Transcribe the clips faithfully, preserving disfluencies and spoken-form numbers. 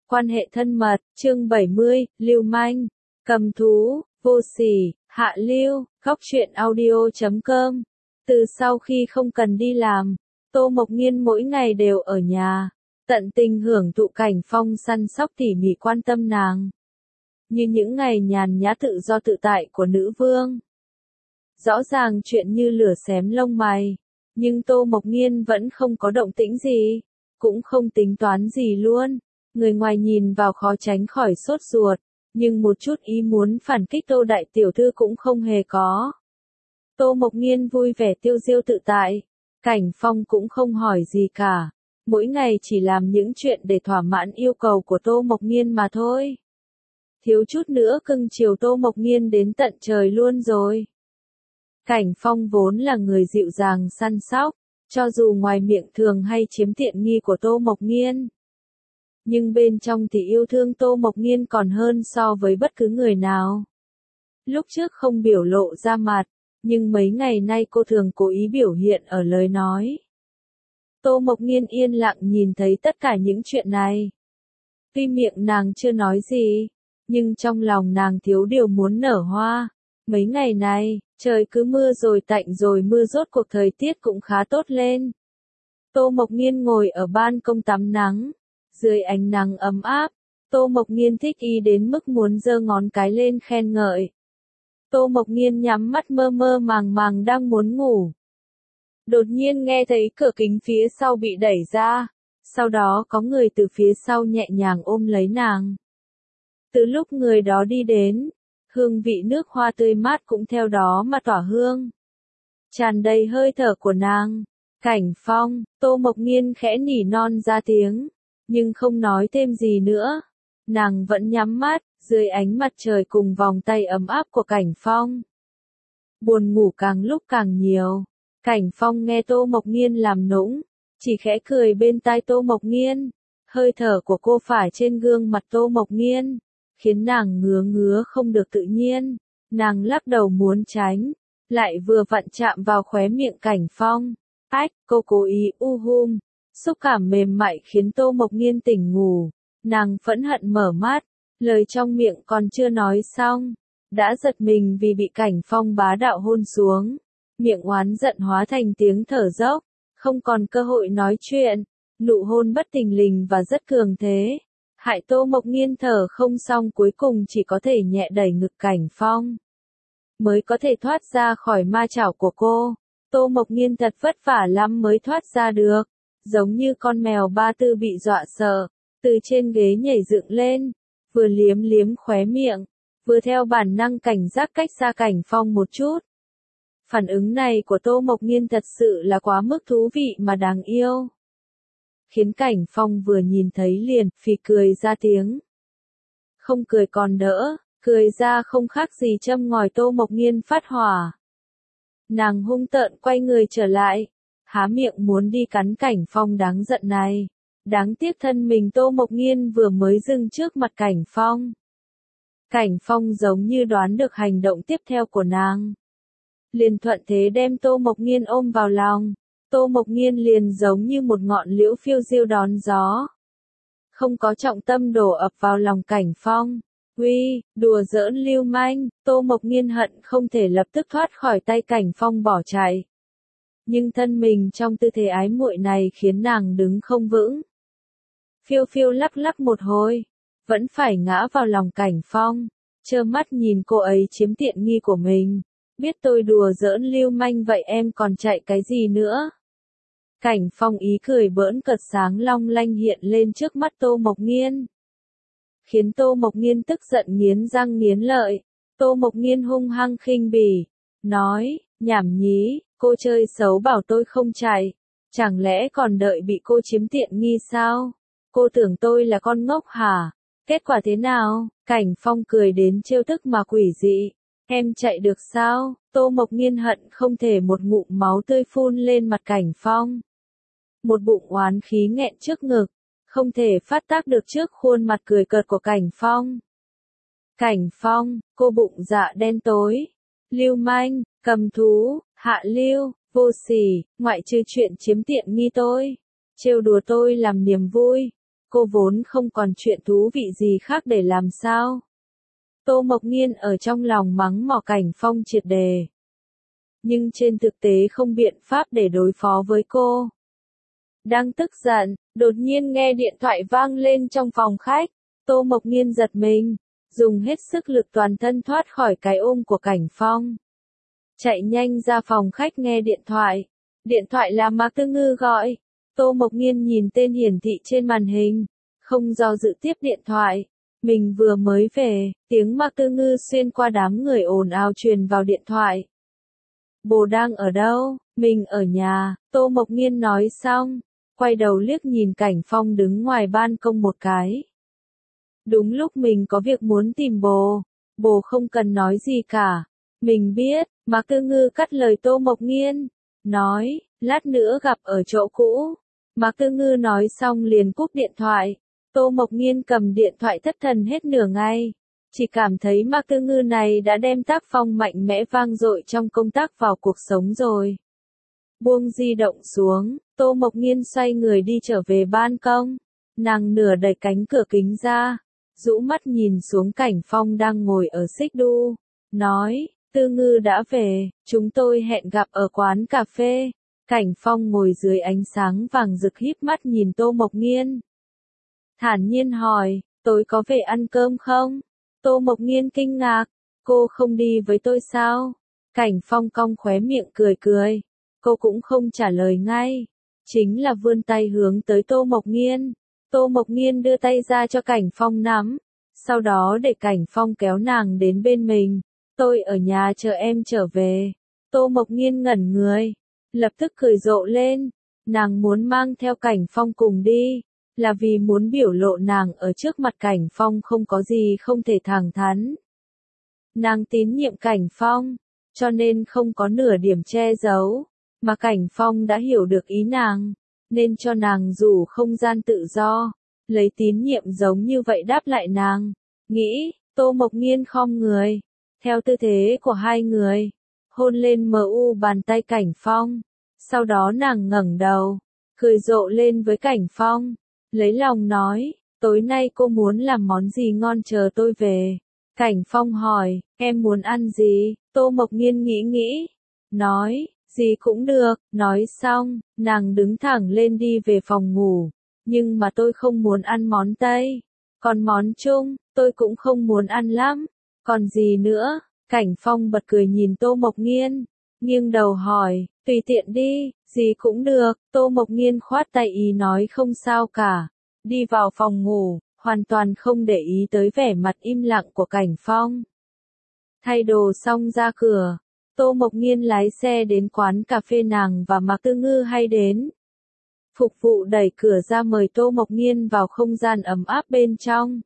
Quan hệ thân mật, chương bảy mươi, lưu manh, cầm thú, vô sỉ, hạ lưu, góc truyện audio chấm com. Từ sau khi không cần đi làm, Tô Mộc Nghiên mỗi ngày đều ở nhà, tận tình hưởng thụ Cảnh Phong săn sóc tỉ mỉ quan tâm nàng. Như những ngày nhàn nhã tự do tự tại của nữ vương. Rõ ràng chuyện như lửa xém lông mày, nhưng Tô Mộc Nghiên vẫn không có động tĩnh gì, cũng không tính toán gì luôn. Người ngoài nhìn vào khó tránh khỏi sốt ruột, nhưng một chút ý muốn phản kích Tô đại tiểu thư cũng không hề có. Tô Mộc Nghiên vui vẻ tiêu diêu tự tại, Cảnh Phong cũng không hỏi gì cả, mỗi ngày chỉ làm những chuyện để thỏa mãn yêu cầu của Tô Mộc Nghiên mà thôi. Thiếu chút nữa cưng chiều Tô Mộc Nghiên đến tận trời luôn rồi. Cảnh Phong vốn là người dịu dàng săn sóc, cho dù ngoài miệng thường hay chiếm tiện nghi của Tô Mộc Nghiên, nhưng bên trong thì yêu thương Tô Mộc Nghiên còn hơn so với bất cứ người nào. Lúc trước không biểu lộ ra mặt, nhưng mấy ngày nay cô thường cố ý biểu hiện ở lời nói. Tô Mộc Nghiên yên lặng nhìn thấy tất cả những chuyện này. Tuy miệng nàng chưa nói gì, nhưng trong lòng nàng thiếu điều muốn nở hoa. Mấy ngày này, trời cứ mưa rồi tạnh rồi mưa rốt cuộc thời tiết cũng khá tốt lên. Tô Mộc Nghiên ngồi ở ban công tắm nắng. Dưới ánh nắng ấm áp, Tô Mộc Nghiên thích ý đến mức muốn giơ ngón cái lên khen ngợi. Tô Mộc Nghiên nhắm mắt mơ mơ màng màng đang muốn ngủ. Đột nhiên nghe thấy cửa kính phía sau bị đẩy ra, sau đó có người từ phía sau nhẹ nhàng ôm lấy nàng. Từ lúc người đó đi đến, hương vị nước hoa tươi mát cũng theo đó mà tỏa hương. Tràn đầy hơi thở của nàng. Cảnh Phong, Tô Mộc Nghiên khẽ nỉ non ra tiếng, nhưng không nói thêm gì nữa. Nàng vẫn nhắm mắt, dưới ánh mặt trời cùng vòng tay ấm áp của Cảnh Phong. Buồn ngủ càng lúc càng nhiều. Cảnh Phong nghe Tô Mộc Nghiên làm nũng, chỉ khẽ cười bên tai Tô Mộc Nghiên. Hơi thở của cô phải trên gương mặt Tô Mộc Nghiên, khiến nàng ngứa ngứa không được tự nhiên. Nàng lắc đầu muốn tránh, lại vừa vặn chạm vào khóe miệng Cảnh Phong. Ách, cô cố ý u hum. Xúc cảm mềm mại khiến Tô Mộc Nghiên tỉnh ngủ. Nàng phẫn hận mở mắt, lời trong miệng còn chưa nói xong, đã giật mình vì bị Cảnh Phong bá đạo hôn xuống. Miệng oán giận hóa thành tiếng thở dốc, không còn cơ hội nói chuyện. Nụ hôn bất thình lình và rất cường thế, hại Tô Mộc Nghiên thở không xong, cuối cùng chỉ có thể nhẹ đẩy ngực Cảnh Phong, mới có thể thoát ra khỏi ma chảo của cô. Tô Mộc Nghiên thật vất vả lắm mới thoát ra được, giống như con mèo ba tư bị dọa sợ, từ trên ghế nhảy dựng lên, vừa liếm liếm khóe miệng, vừa theo bản năng cảnh giác cách xa Cảnh Phong một chút. Phản ứng này của Tô Mộc Nghiên thật sự là quá mức thú vị mà đáng yêu, khiến Cảnh Phong vừa nhìn thấy liền phì cười ra tiếng. Không cười còn đỡ, cười ra không khác gì châm ngòi Tô Mộc Nghiên phát hỏa. Nàng hung tợn quay người trở lại, há miệng muốn đi cắn Cảnh Phong đáng giận này. Đáng tiếc thân mình Tô Mộc Nghiên vừa mới dừng trước mặt Cảnh Phong. Cảnh Phong giống như đoán được hành động tiếp theo của nàng, liền thuận thế đem Tô Mộc Nghiên ôm vào lòng. Tô Mộc Nghiên liền giống như một ngọn liễu phiêu diêu đón gió, không có trọng tâm đổ ập vào lòng Cảnh Phong. Uy, đùa giỡn lưu manh. Tô Mộc Nghiên hận không thể lập tức thoát khỏi tay Cảnh Phong bỏ chạy. Nhưng thân mình trong tư thế ái muội này khiến nàng đứng không vững. Phiêu phiêu lắc lắc một hồi, vẫn phải ngã vào lòng Cảnh Phong, trơ mắt nhìn cô ấy chiếm tiện nghi của mình. Biết tôi đùa giỡn lưu manh vậy em còn chạy cái gì nữa? Cảnh Phong ý cười bỡn cợt sáng long lanh hiện lên trước mắt Tô Mộc Nghiên, khiến Tô Mộc Nghiên tức giận nghiến răng nghiến lợi. Tô Mộc Nghiên hung hăng khinh bỉ, nói, nhảm nhí, cô chơi xấu bảo tôi không chạy, chẳng lẽ còn đợi bị cô chiếm tiện nghi sao? Cô tưởng tôi là con ngốc hả? Kết quả thế nào? Cảnh Phong cười đến trêu tức mà quỷ dị. Em chạy được sao? Tô Mộc Nghiên hận không thể một ngụm máu tươi phun lên mặt Cảnh Phong. Một bụng oán khí nghẹn trước ngực, không thể phát tác được trước khuôn mặt cười cợt của Cảnh Phong. Cảnh Phong, cô bụng dạ đen tối, lưu manh, cầm thú, hạ lưu, vô sỉ, ngoại trừ chuyện chiếm tiện nghi tôi, trêu đùa tôi làm niềm vui, cô vốn không còn chuyện thú vị gì khác để làm sao? Tô Mộc Nghiên ở trong lòng mắng mỏ Cảnh Phong triệt đề. Nhưng trên thực tế không biện pháp để đối phó với cô. Đang tức giận, đột nhiên nghe điện thoại vang lên trong phòng khách. Tô Mộc Nghiên giật mình, dùng hết sức lực toàn thân thoát khỏi cái ôm của Cảnh Phong. Chạy nhanh ra phòng khách nghe điện thoại. Điện thoại là Mạc Tư Ngư gọi. Tô Mộc Nghiên nhìn tên hiển thị trên màn hình, không do dự tiếp điện thoại. Mình vừa mới về, tiếng Mạc Tư Ngư xuyên qua đám người ồn ào truyền vào điện thoại. Bố đang ở đâu? Mình ở nhà, Tô Mộc Nghiên nói xong, quay đầu liếc nhìn Cảnh Phong đứng ngoài ban công một cái. Đúng lúc mình có việc muốn tìm bố, bố không cần nói gì cả. Mình biết, Mạc Tư Ngư cắt lời Tô Mộc Nghiên, nói, lát nữa gặp ở chỗ cũ. Mạc Tư Ngư nói xong liền cúp điện thoại. Tô Mộc Nghiên cầm điện thoại thất thần hết nửa ngày. Chỉ cảm thấy Mạc Tư Ngư này đã đem tác phong mạnh mẽ vang dội trong công tác vào cuộc sống rồi. Buông di động xuống, Tô Mộc Nghiên xoay người đi trở về ban công. Nàng nửa đẩy cánh cửa kính ra, rũ mắt nhìn xuống Cảnh Phong đang ngồi ở xích đu, nói, Tư Ngư đã về, chúng tôi hẹn gặp ở quán cà phê. Cảnh Phong ngồi dưới ánh sáng vàng rực híp mắt nhìn Tô Mộc Nghiên. Thản nhiên hỏi, tối có về ăn cơm không? Tô Mộc Nghiên kinh ngạc, cô không đi với tôi sao? Cảnh Phong cong khóe miệng cười cười, cô cũng không trả lời ngay, chính là vươn tay hướng tới Tô Mộc Nghiên. Tô Mộc Nghiên đưa tay ra cho Cảnh Phong nắm, sau đó để Cảnh Phong kéo nàng đến bên mình. Tôi ở nhà chờ em trở về. Tô Mộc Nghiên ngẩn người, lập tức cười rộ lên, nàng muốn mang theo Cảnh Phong cùng đi, là vì muốn biểu lộ nàng ở trước mặt Cảnh Phong không có gì không thể thẳng thắn. Nàng tín nhiệm Cảnh Phong, cho nên không có nửa điểm che giấu, mà Cảnh Phong đã hiểu được ý nàng, nên cho nàng dù không gian tự do, lấy tín nhiệm giống như vậy đáp lại nàng. Nghĩ, Tô Mộc Nghiên khom người, theo tư thế của hai người, hôn lên mờ u bàn tay Cảnh Phong, sau đó nàng ngẩng đầu, cười rộ lên với Cảnh Phong, lấy lòng nói, tối nay cô muốn làm món gì ngon chờ tôi về. Cảnh Phong hỏi, em muốn ăn gì? Tô Mộc Nghiên nghĩ nghĩ, nói, gì cũng được. Nói xong, nàng đứng thẳng lên đi về phòng ngủ, nhưng mà tôi không muốn ăn món Tây, còn món Trung, tôi cũng không muốn ăn lắm. Còn gì nữa? Cảnh Phong bật cười nhìn Tô Mộc Nghiên, nghiêng đầu hỏi, tùy tiện đi, gì cũng được. Tô Mộc Nghiên khoát tay ý nói không sao cả, đi vào phòng ngủ, hoàn toàn không để ý tới vẻ mặt im lặng của Cảnh Phong. Thay đồ xong ra cửa, Tô Mộc Nghiên lái xe đến quán cà phê nàng và Mạc Tư Ngư hay đến. Phục vụ đẩy cửa ra mời Tô Mộc Nghiên vào không gian ấm áp bên trong.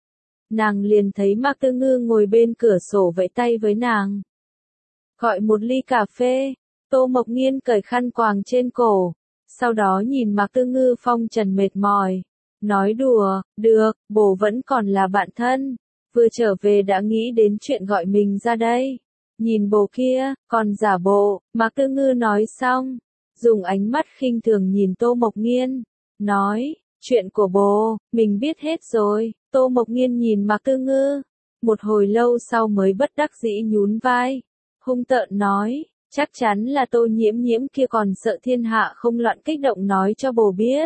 Nàng liền thấy Mạc Tư Ngư ngồi bên cửa sổ vẫy tay với nàng. Gọi một ly cà phê. Tô Mộc Nghiên cởi khăn quàng trên cổ, sau đó nhìn Mạc Tư Ngư phong trần mệt mỏi, nói đùa, được, bố vẫn còn là bạn thân, vừa trở về đã nghĩ đến chuyện gọi mình ra đây. Nhìn bố kia, còn giả bộ. Mạc Tư Ngư nói xong, dùng ánh mắt khinh thường nhìn Tô Mộc Nghiên, nói, chuyện của bố, mình biết hết rồi. Tô Mộc Nghiên nhìn Mạc Tư Ngư, một hồi lâu sau mới bất đắc dĩ nhún vai, hung tợn nói, chắc chắn là Tô Nhiễm Nhiễm kia còn sợ thiên hạ không loạn kích động nói cho bố biết.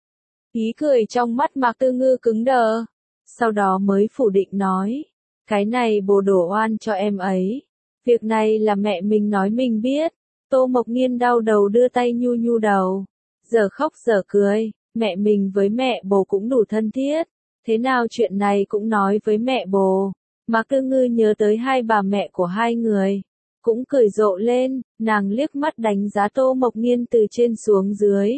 Ý cười trong mắt Mạc Tư Ngư cứng đờ, sau đó mới phủ định nói, cái này bố đổ oan cho em ấy, việc này là mẹ mình nói mình biết. Tô Mộc Nghiên đau đầu đưa tay nhu nhu đầu, giờ khóc giờ cười, mẹ mình với mẹ bố cũng đủ thân thiết, thế nào chuyện này cũng nói với mẹ bố. Mạc Tư Ngư nhớ tới hai bà mẹ của hai người, cũng cười rộ lên, nàng liếc mắt đánh giá Tô Mộc Nghiên từ trên xuống dưới.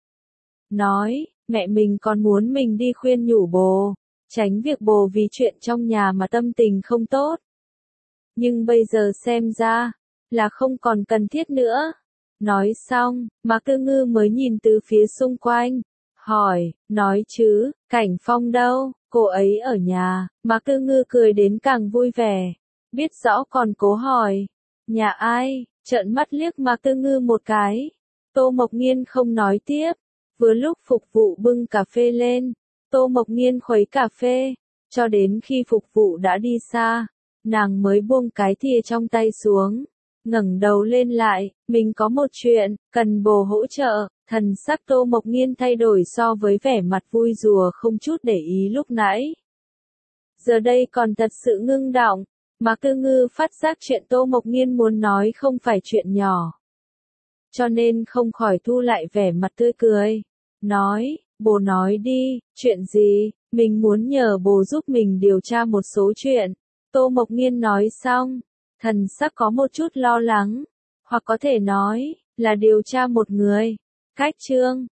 Nói, mẹ mình còn muốn mình đi khuyên nhủ bố, tránh việc bố vì chuyện trong nhà mà tâm tình không tốt. Nhưng bây giờ xem ra, là không còn cần thiết nữa. Nói xong, Mạc Tư Ngư mới nhìn từ phía xung quanh, hỏi, nói chứ, Cảnh Phong đâu, cô ấy ở nhà. Mạc Tư Ngư cười đến càng vui vẻ, biết rõ còn cố hỏi, nhà ai, trợn mắt liếc Mạc Tư Ngư một cái. Tô Mộc Nghiên không nói tiếp, vừa lúc phục vụ bưng cà phê lên, Tô Mộc Nghiên khuấy cà phê, cho đến khi phục vụ đã đi xa, nàng mới buông cái thìa trong tay xuống, ngẩng đầu lên lại, mình có một chuyện, cần bồ hỗ trợ, thần sắc Tô Mộc Nghiên thay đổi so với vẻ mặt vui rùa không chút để ý lúc nãy. Giờ đây còn thật sự ngưng đọng, Mạc Tư Ngư phát giác chuyện Tô Mộc Nghiên muốn nói không phải chuyện nhỏ. Cho nên không khỏi thu lại vẻ mặt tươi cười, nói, bồ nói đi, chuyện gì, mình muốn nhờ bồ giúp mình điều tra một số chuyện. Tô Mộc Nghiên nói xong, thần sắc có một chút lo lắng, hoặc có thể nói, là điều tra một người. Khách trương,